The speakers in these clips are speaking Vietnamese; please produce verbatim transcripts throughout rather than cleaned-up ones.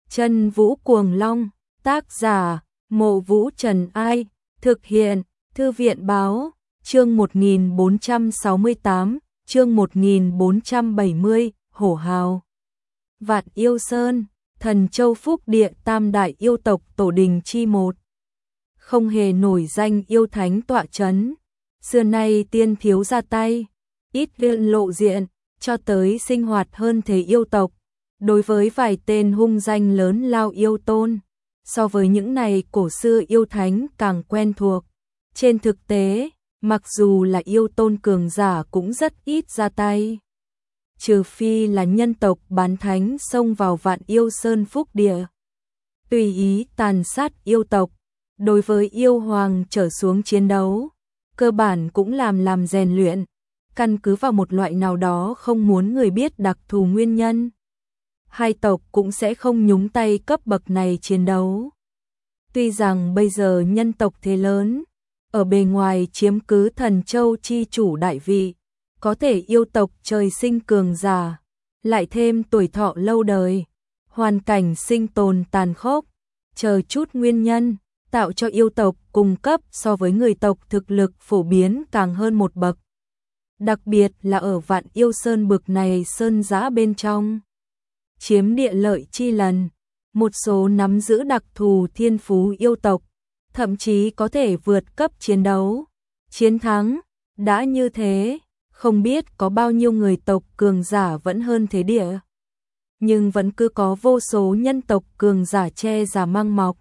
Chân Vũ Cuồng Long, tác giả, Mộ Vũ Trần Ai, thực hiện, Thư viện Báo, chương một nghìn bốn trăm sáu mươi tám, chương một nghìn bốn trăm bảy mươi, Hổ Hào. Vạn Yêu Sơn, Thần Châu Phúc Địa tam đại yêu tộc tổ đình chi một. Không hề nổi danh yêu thánh tọa chấn, xưa nay tiên thiếu ra tay, ít lộ diện, cho tới sinh hoạt hơn thế yêu tộc. Đối với vài tên hung danh lớn lao yêu tôn, so với những này cổ xưa yêu thánh càng quen thuộc. Trên thực tế, mặc dù là yêu tôn cường giả cũng rất ít ra tay. Trừ phi là nhân tộc bán thánh xông vào Vạn Yêu Sơn Phúc Địa, tùy ý tàn sát yêu tộc. Đối với yêu hoàng trở xuống chiến đấu, cơ bản cũng làm làm rèn luyện, căn cứ vào một loại nào đó không muốn người biết đặc thù nguyên nhân. Hai tộc cũng sẽ không nhúng tay cấp bậc này chiến đấu. Tuy rằng bây giờ nhân tộc thế lớn, ở bề ngoài chiếm cứ Thần Châu chi chủ đại vị, có thể yêu tộc trời sinh cường giả, lại thêm tuổi thọ lâu đời, hoàn cảnh sinh tồn tàn khốc, chờ chút nguyên nhân, tạo cho yêu tộc cùng cấp so với người tộc thực lực phổ biến càng hơn một bậc. Đặc biệt là ở Vạn Yêu Sơn bực này sơn giã bên trong. Chiếm địa lợi chi lần, một số nắm giữ đặc thù thiên phú yêu tộc, thậm chí có thể vượt cấp chiến đấu, chiến thắng. Đã như thế, không biết có bao nhiêu người tộc cường giả vẫn hơn thế địa. Nhưng vẫn cứ có vô số nhân tộc cường giả che giả mang mọc.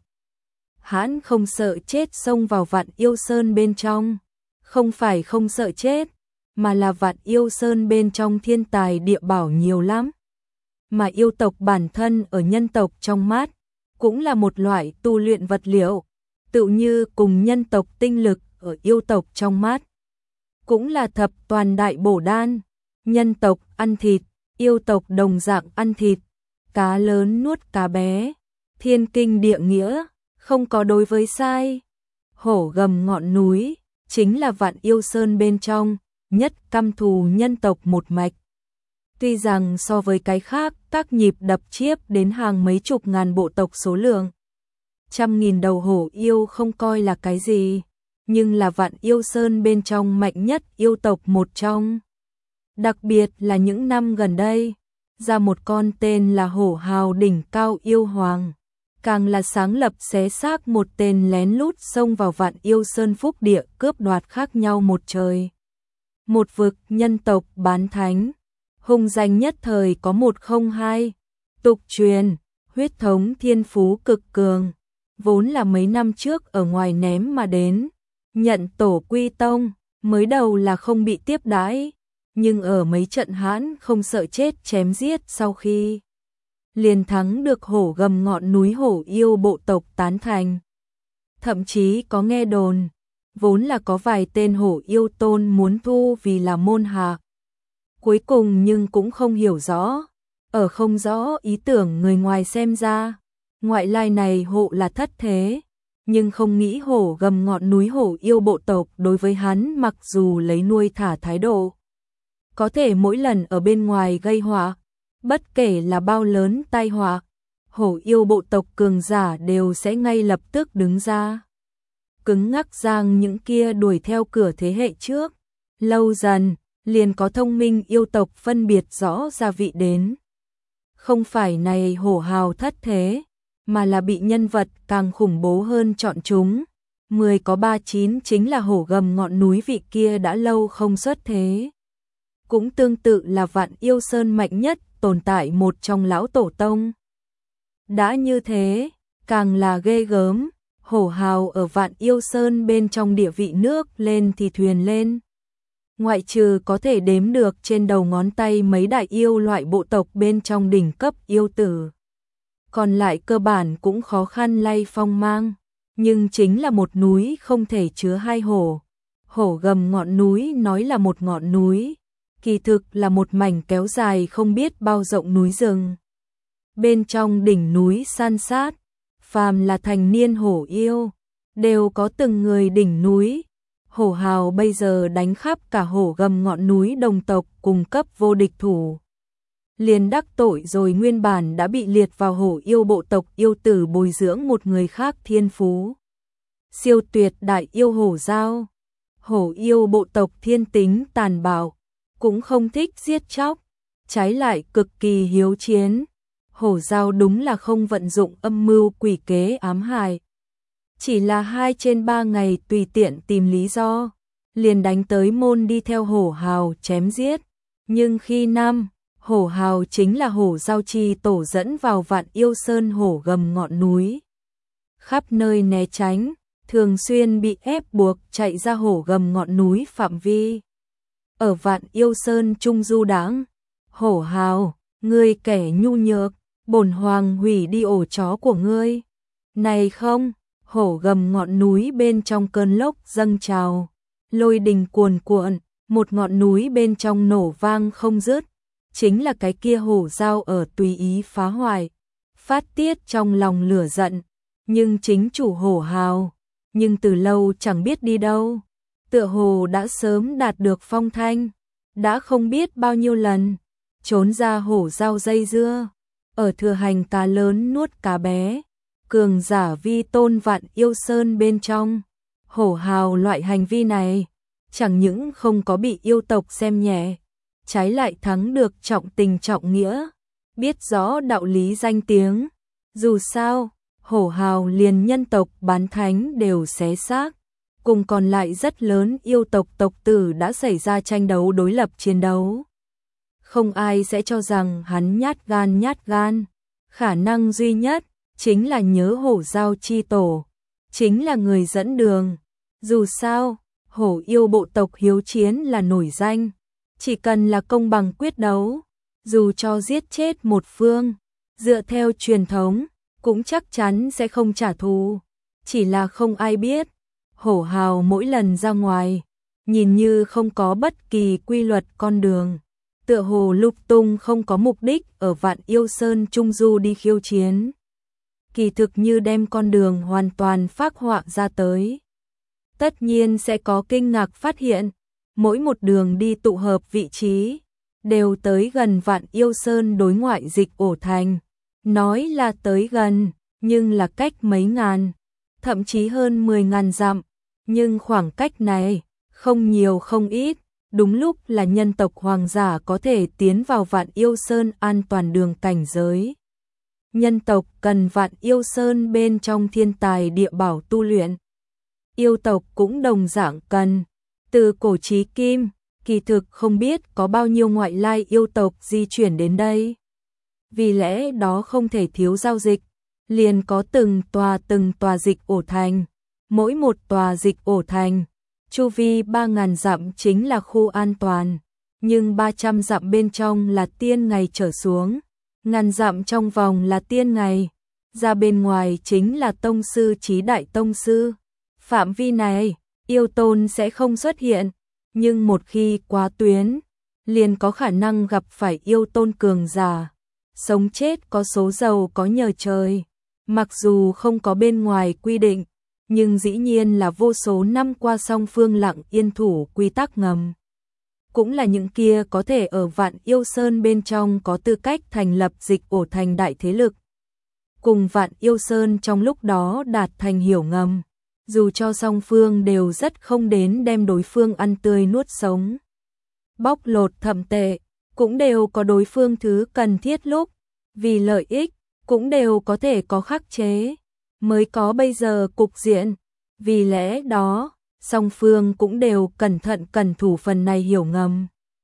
Hãn không sợ chết xông vào Vạn Yêu Sơn bên trong, không phải không sợ chết, mà là Vạn Yêu Sơn bên trong thiên tài địa bảo nhiều lắm. Mà yêu tộc bản thân ở nhân tộc trong mắt, cũng là một loại tu luyện vật liệu, tự như cùng nhân tộc tinh lực ở yêu tộc trong mắt. Cũng là thập toàn đại bổ đan, nhân tộc ăn thịt, yêu tộc đồng dạng ăn thịt, cá lớn nuốt cá bé, thiên kinh địa nghĩa, không có đối với sai. Hổ gầm ngọn núi, chính là Vạn Yêu Sơn bên trong, nhất căm thù nhân tộc một mạch. Tuy rằng so với cái khác, các nhịp đập chiếp đến hàng mấy chục ngàn bộ tộc số lượng, trăm nghìn đầu hổ yêu không coi là cái gì, nhưng là Vạn Yêu Sơn bên trong mạnh nhất yêu tộc một trong. Đặc biệt là những năm gần đây, ra một con tên là Hổ Hào đỉnh cao yêu hoàng, càng là sáng lập xé xác một tên lén lút xông vào Vạn Yêu Sơn Phúc Địa cướp đoạt khác nhau một trời. Một vực nhân tộc bán thánh, hung danh nhất thời có một không hai, tục truyền, huyết thống thiên phú cực cường, vốn là mấy năm trước ở ngoài ném mà đến, nhận tổ quy tông, mới đầu là không bị tiếp đãi, nhưng ở mấy trận hãn không sợ chết chém giết sau khi liền thắng được hổ gầm ngọn núi hổ yêu bộ tộc tán thành. Thậm chí có nghe đồn, vốn là có vài tên hổ yêu tôn muốn thu vì là môn hạ. Cuối cùng nhưng cũng không hiểu rõ, ở không rõ ý tưởng người ngoài xem ra, ngoại lai này hộ là thất thế, nhưng không nghĩ hổ gầm ngọn núi hổ yêu bộ tộc đối với hắn mặc dù lấy nuôi thả thái độ. Có thể mỗi lần ở bên ngoài gây họa, bất kể là bao lớn tai họa, hổ yêu bộ tộc cường giả đều sẽ ngay lập tức đứng ra. Cứng ngắc giang những kia đuổi theo cửa thế hệ trước, lâu dần, liền có thông minh yêu tộc phân biệt rõ ra vị đến. Không phải này hổ hào thất thế, mà là bị nhân vật càng khủng bố hơn chọn chúng. Mười có ba chín chính là hổ gầm ngọn núi vị kia đã lâu không xuất thế. Cũng tương tự là Vạn Yêu Sơn mạnh nhất tồn tại một trong lão tổ tông. Đã như thế, càng là ghê gớm, hổ hào ở Vạn Yêu Sơn bên trong địa vị nước lên thì thuyền lên. Ngoại trừ có thể đếm được trên đầu ngón tay mấy đại yêu loại bộ tộc bên trong đỉnh cấp yêu tử. Còn lại cơ bản cũng khó khăn lay phong mang, nhưng chính là một núi không thể chứa hai hổ. Hổ gầm ngọn núi nói là một ngọn núi, kỳ thực là một mảnh kéo dài không biết bao rộng núi rừng. Bên trong đỉnh núi san sát, phàm là thành niên hổ yêu, đều có từng người đỉnh núi. Hổ hào bây giờ đánh khắp cả hổ gầm ngọn núi đồng tộc cùng cấp vô địch thủ. liền đắc tội rồi, nguyên bản đã bị liệt vào hổ yêu bộ tộc yêu tử bồi dưỡng một người khác thiên phú siêu tuyệt đại yêu hổ dao. Hổ yêu bộ tộc thiên tính tàn bạo, cũng không thích giết chóc, trái lại cực kỳ hiếu chiến. Hổ dao đúng là không vận dụng âm mưu quỷ kế ám hại. Chỉ là hai trên ba ngày tùy tiện tìm lý do, liền đánh tới môn đi theo hổ hào chém giết. Nhưng khi năm, hổ hào chính là hổ giao chi tổ dẫn vào Vạn Yêu Sơn hổ gầm ngọn núi. Khắp nơi né tránh, thường xuyên bị ép buộc chạy ra hổ gầm ngọn núi phạm vi. Ở Vạn Yêu Sơn trung du đãng, hổ hào, ngươi kẻ nhu nhược, bổn hoàng hủy đi ổ chó của ngươi. Này không, hổ gầm ngọn núi bên trong cơn lốc dâng trào, lôi đình cuồn cuộn, một ngọn núi bên trong nổ vang không dứt, chính là cái kia hổ dao ở tùy ý phá hoại, phát tiết trong lòng lửa giận, nhưng chính chủ hổ hào, nhưng từ lâu chẳng biết đi đâu, tựa hồ đã sớm đạt được phong thanh, đã không biết bao nhiêu lần trốn ra hổ dao dây dưa, ở thừa hành cá lớn nuốt cá bé, cường giả vi tôn Vạn Yêu Sơn bên trong. Hổ hào loại hành vi này, chẳng những không có bị yêu tộc xem nhẹ, trái lại thắng được trọng tình trọng nghĩa, biết rõ đạo lý danh tiếng. Dù sao, hổ hào liền nhân tộc bán thánh đều xé xác, cùng còn lại rất lớn yêu tộc tộc tử đã xảy ra tranh đấu đối lập chiến đấu. Không ai sẽ cho rằng hắn nhát gan nhát gan, khả năng duy nhất chính là nhớ hổ giao chi tổ, chính là người dẫn đường. Dù sao, hổ yêu bộ tộc hiếu chiến là nổi danh, chỉ cần là công bằng quyết đấu, dù cho giết chết một phương, dựa theo truyền thống, cũng chắc chắn sẽ không trả thù. Chỉ là không ai biết, hổ hào mỗi lần ra ngoài, nhìn như không có bất kỳ quy luật con đường, tựa hồ lục tung không có mục đích ở Vạn Yêu Sơn trung du đi khiêu chiến. Kỳ thực như đem con đường hoàn toàn phác họa ra tới. Tất nhiên sẽ có kinh ngạc phát hiện, mỗi một đường đi tụ hợp vị trí, đều tới gần Vạn Yêu Sơn đối ngoại dịch ổ thành. Nói là tới gần, nhưng là cách mấy ngàn, thậm chí hơn mười ngàn dặm, nhưng khoảng cách này, không nhiều không ít, đúng lúc là nhân tộc hoàng giả có thể tiến vào Vạn Yêu Sơn an toàn đường cảnh giới. Nhân tộc cần Vạn Yêu Sơn bên trong thiên tài địa bảo tu luyện. Yêu tộc cũng đồng dạng cần. Từ cổ chí kim, kỳ thực không biết có bao nhiêu ngoại lai yêu tộc di chuyển đến đây. Vì lẽ đó không thể thiếu giao dịch, liền có từng tòa từng tòa dịch ổ thành. Mỗi một tòa dịch ổ thành, chu vi ba ngàn dặm chính là khu an toàn, nhưng ba trăm dặm bên trong là tiên ngày trở xuống. Ngàn dặm trong vòng là tiên ngày, ra bên ngoài chính là tông sư chí đại tông sư. Phạm vi này, yêu tôn sẽ không xuất hiện, nhưng một khi quá tuyến, liền có khả năng gặp phải yêu tôn cường giả. Sống chết có số giàu có nhờ trời, mặc dù không có bên ngoài quy định, nhưng dĩ nhiên là vô số năm qua song phương lặng yên thủ quy tắc ngầm. Cũng là những kia có thể ở Vạn Yêu Sơn bên trong có tư cách thành lập dịch ổ thành đại thế lực. Cùng Vạn Yêu Sơn trong lúc đó đạt thành hiểu ngầm, dù cho song phương đều rất không đến đem đối phương ăn tươi nuốt sống. Bóc lột thậm tệ, cũng đều có đối phương thứ cần thiết lúc, vì lợi ích, cũng đều có thể có khắc chế, mới có bây giờ cục diện. Vì lẽ đó, song phương cũng đều cẩn thận cẩn thủ phần này hiểu ngầm.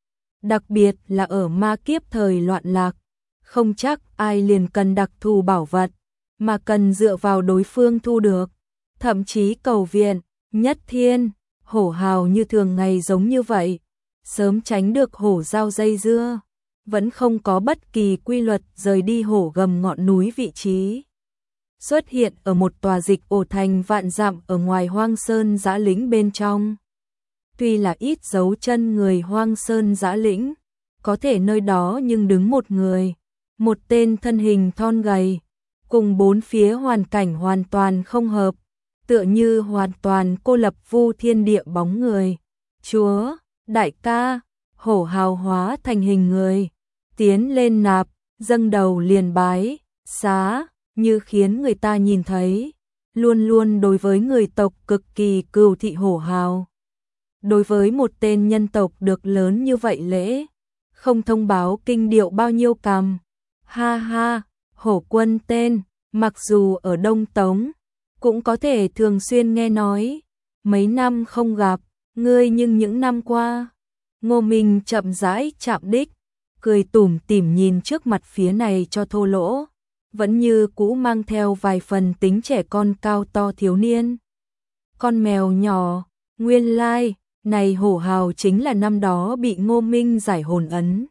Đặc biệt là ở ma kiếp thời loạn lạc, không chắc ai liền cần đặc thù bảo vật, mà cần dựa vào đối phương thu được, thậm chí cầu viện. Nhất Thiên, hổ hào như thường ngày giống như vậy, sớm tránh được hổ giao dây dưa, vẫn không có bất kỳ quy luật rời đi hổ gầm ngọn núi vị trí. Xuất hiện ở một tòa dịch ổ thành vạn dặm ở ngoài Hoang Sơn Dã Lĩnh bên trong. Tuy là ít dấu chân người Hoang Sơn Dã Lĩnh, có thể nơi đó nhưng đứng một người, một tên thân hình thon gầy, cùng bốn phía hoàn cảnh hoàn toàn không hợp, tựa như hoàn toàn cô lập vu thiên địa bóng người. Chúa, đại ca, hổ hào hóa thành hình người, tiến lên nạp, dâng đầu liền bái, xá, như khiến người ta nhìn thấy, luôn luôn đối với người tộc cực kỳ cừu thị hổ hào. Đối với một tên nhân tộc được lớn như vậy lễ, không thông báo kinh điệu bao nhiêu cằm. Ha ha, hổ quân tên, mặc dù ở Đông Tống, cũng có thể thường xuyên nghe nói, mấy năm không gặp, ngươi nhưng những năm qua. Ngô Minh chậm rãi chạm đích, cười tủm tỉm nhìn trước mặt phía này cho thô lỗ, vẫn như cũ mang theo vài phần tính trẻ con cao to thiếu niên. Con mèo nhỏ, nguyên lai, này hổ hào chính là năm đó bị Ngô Minh giải hồn ấn.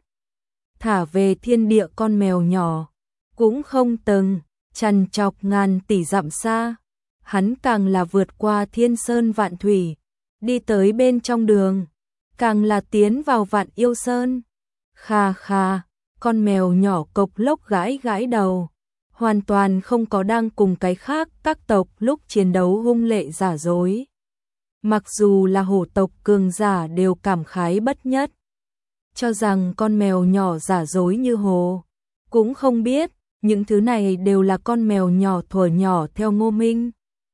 Thả về thiên địa con mèo nhỏ, cũng không từng, trằn trọc ngàn tỷ dặm xa. Hắn càng là vượt qua thiên sơn vạn thủy, đi tới bên trong đường, càng là tiến vào vạn yêu sơn. Kha kha, con mèo nhỏ cộc lốc gãi gãi đầu, hoàn toàn không có đang cùng cái khác các tộc lúc chiến đấu hung lệ giả dối. Mặc dù là hổ tộc cường giả đều cảm khái bất nhất, cho rằng con mèo nhỏ giả dối như hồ, cũng không biết những thứ này đều là con mèo nhỏ thuở nhỏ theo Ngô Minh.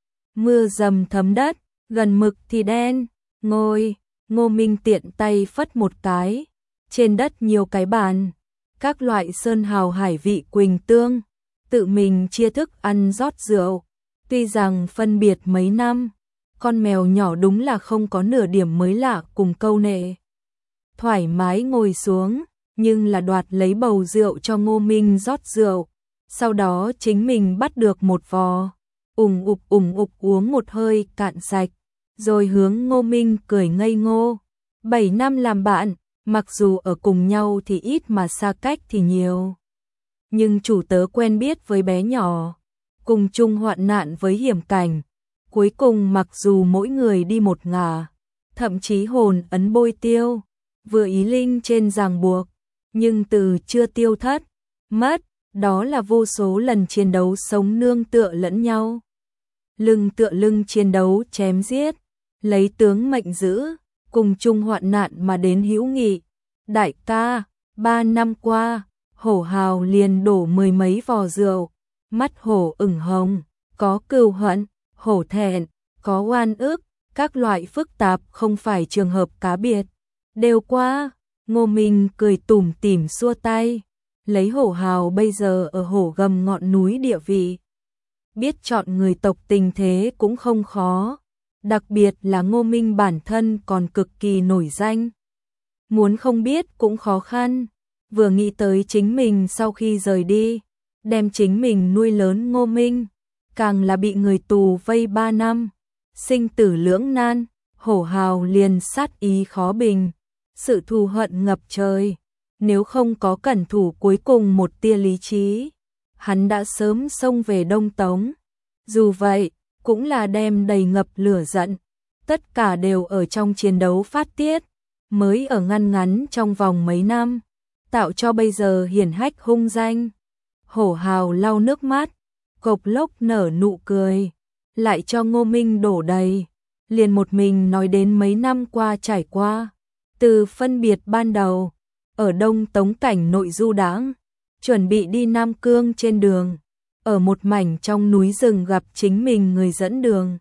Mưa dầm thấm đất, gần mực thì đen, ngồi, Ngô Minh tiện tay phất một cái, trên đất nhiều cái bàn, các loại sơn hào hải vị quỳnh tương, tự mình chia thức ăn rót rượu. Tuy rằng phân biệt mấy năm, con mèo nhỏ đúng là không có nửa điểm mới lạ cùng câu nệ. Thoải mái ngồi xuống, nhưng là đoạt lấy bầu rượu cho Ngô Minh rót rượu, sau đó chính mình bắt được một vò, ủng ục ủng ục uống một hơi cạn sạch, rồi hướng Ngô Minh cười ngây ngô. Bảy năm làm bạn, mặc dù ở cùng nhau thì ít mà xa cách thì nhiều. Nhưng chủ tớ quen biết với bé nhỏ, cùng chung hoạn nạn với hiểm cảnh, cuối cùng mặc dù mỗi người đi một ngả, thậm chí hồn ấn bôi tiêu, vừa ý linh trên ràng buộc, nhưng từ chưa tiêu thất, mất, đó là vô số lần chiến đấu sống nương tựa lẫn nhau. Lưng tựa lưng chiến đấu chém giết, lấy tướng mệnh giữ, cùng chung hoạn nạn mà đến hữu nghị. Đại ca, ba năm qua, hổ hào liền đổ mười mấy vò rượu, mắt hổ ửng hồng, có cừu hận, hổ thẹn, có oan ức, các loại phức tạp không phải trường hợp cá biệt. Đều qua, Ngô Minh cười tủm tỉm xua tay, lấy hổ hào bây giờ ở hổ gầm ngọn núi địa vị. Biết chọn người tộc tình thế cũng không khó, đặc biệt là Ngô Minh bản thân còn cực kỳ nổi danh. Muốn không biết cũng khó khăn, vừa nghĩ tới chính mình sau khi rời đi, đem chính mình nuôi lớn Ngô Minh, càng là bị người tù vây ba năm, sinh tử lưỡng nan, hổ hào liền sát ý khó bình, sự thù hận ngập trời. Nếu không có cẩn thủ cuối cùng một tia lý trí, hắn đã sớm xông về Đông Tống. Dù vậy, cũng là đem đầy ngập lửa giận, tất cả đều ở trong chiến đấu phát tiết, mới ở ngăn ngắn trong vòng mấy năm, tạo cho bây giờ hiển hách hung danh. Hổ hào lau nước mắt, cộc lốc nở nụ cười, lại cho Ngô Minh đổ đầy, liền một mình nói đến mấy năm qua trải qua, từ phân biệt ban đầu, ở Đông Tống cảnh nội du đãng, chuẩn bị đi Nam Cương trên đường, ở một mảnh trong núi rừng gặp chính mình người dẫn đường.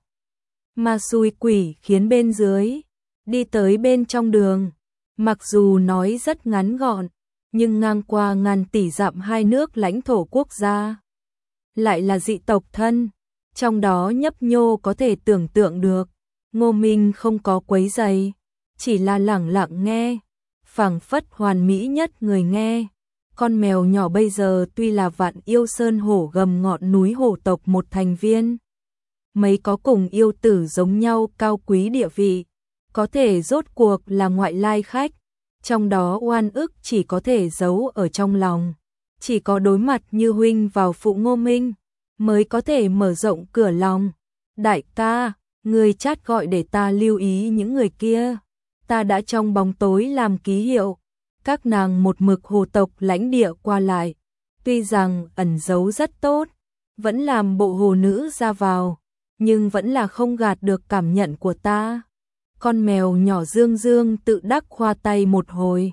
Mà xui quỷ khiến bên dưới, đi tới bên trong đường, mặc dù nói rất ngắn gọn, nhưng ngang qua ngàn tỷ dặm hai nước lãnh thổ quốc gia. Lại là dị tộc thân, trong đó nhấp nhô có thể tưởng tượng được, Ngô Minh không có quấy giày, chỉ là lẳng lặng nghe, phảng phất hoàn mỹ nhất người nghe. Con mèo nhỏ bây giờ tuy là vạn yêu sơn hổ gầm ngọn núi hổ tộc một thành viên, mấy có cùng yêu tử giống nhau cao quý địa vị, có thể rốt cuộc là ngoại lai khách, trong đó oan ức chỉ có thể giấu ở trong lòng, chỉ có đối mặt như huynh vào phụ Ngô Minh, mới có thể mở rộng cửa lòng. Đại ca, người chát gọi để ta lưu ý những người kia, ta đã trong bóng tối làm ký hiệu, các nàng một mực hồ tộc lãnh địa qua lại, tuy rằng ẩn giấu rất tốt, vẫn làm bộ hồ nữ ra vào, nhưng vẫn là không gạt được cảm nhận của ta. Con mèo nhỏ dương dương tự đắc khoa tay một hồi,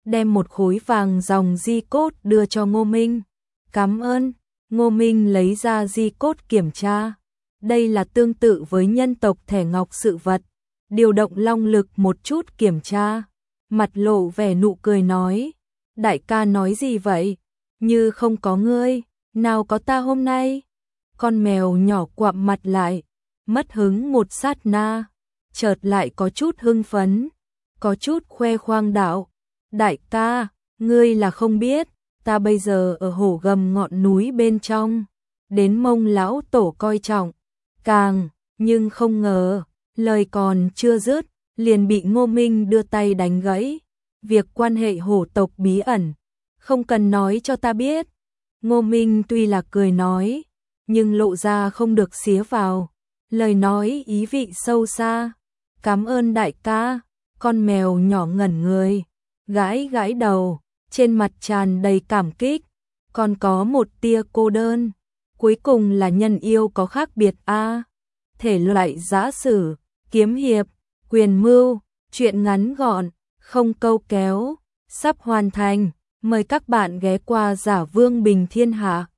đem một khối vàng dòng di cốt đưa cho Ngô Minh. Cảm ơn. Ngô Minh lấy ra di cốt kiểm tra. Đây là tương tự với nhân tộc thẻ ngọc sự vật. Điều động long lực một chút kiểm tra. Mặt lộ vẻ nụ cười nói. Đại ca nói gì vậy? Như không có ngươi, nào có ta hôm nay? Con mèo nhỏ quặm mặt lại, mất hứng một sát na, chợt lại có chút hưng phấn, có chút khoe khoang đạo. Đại ca, ngươi là không biết, ta bây giờ ở hổ gầm ngọn núi bên trong, đến Mông lão tổ coi trọng, càng, nhưng không ngờ, lời còn chưa dứt, liền bị Ngô Minh đưa tay đánh gãy. Việc quan hệ hổ tộc bí ẩn, không cần nói cho ta biết. Ngô Minh tuy là cười nói, nhưng lộ ra không được xía vào, lời nói ý vị sâu xa. Cảm ơn đại ca. Con mèo nhỏ ngẩn người, gãi gãi đầu, trên mặt tràn đầy cảm kích, còn có một tia cô đơn. Cuối cùng là nhân yêu có khác biệt a. À, thể loại giã sử, kiếm hiệp, quyền mưu, truyện ngắn gọn, không câu kéo, sắp hoàn thành. Mời các bạn ghé qua Giả Vương Bình Thiên Hạ.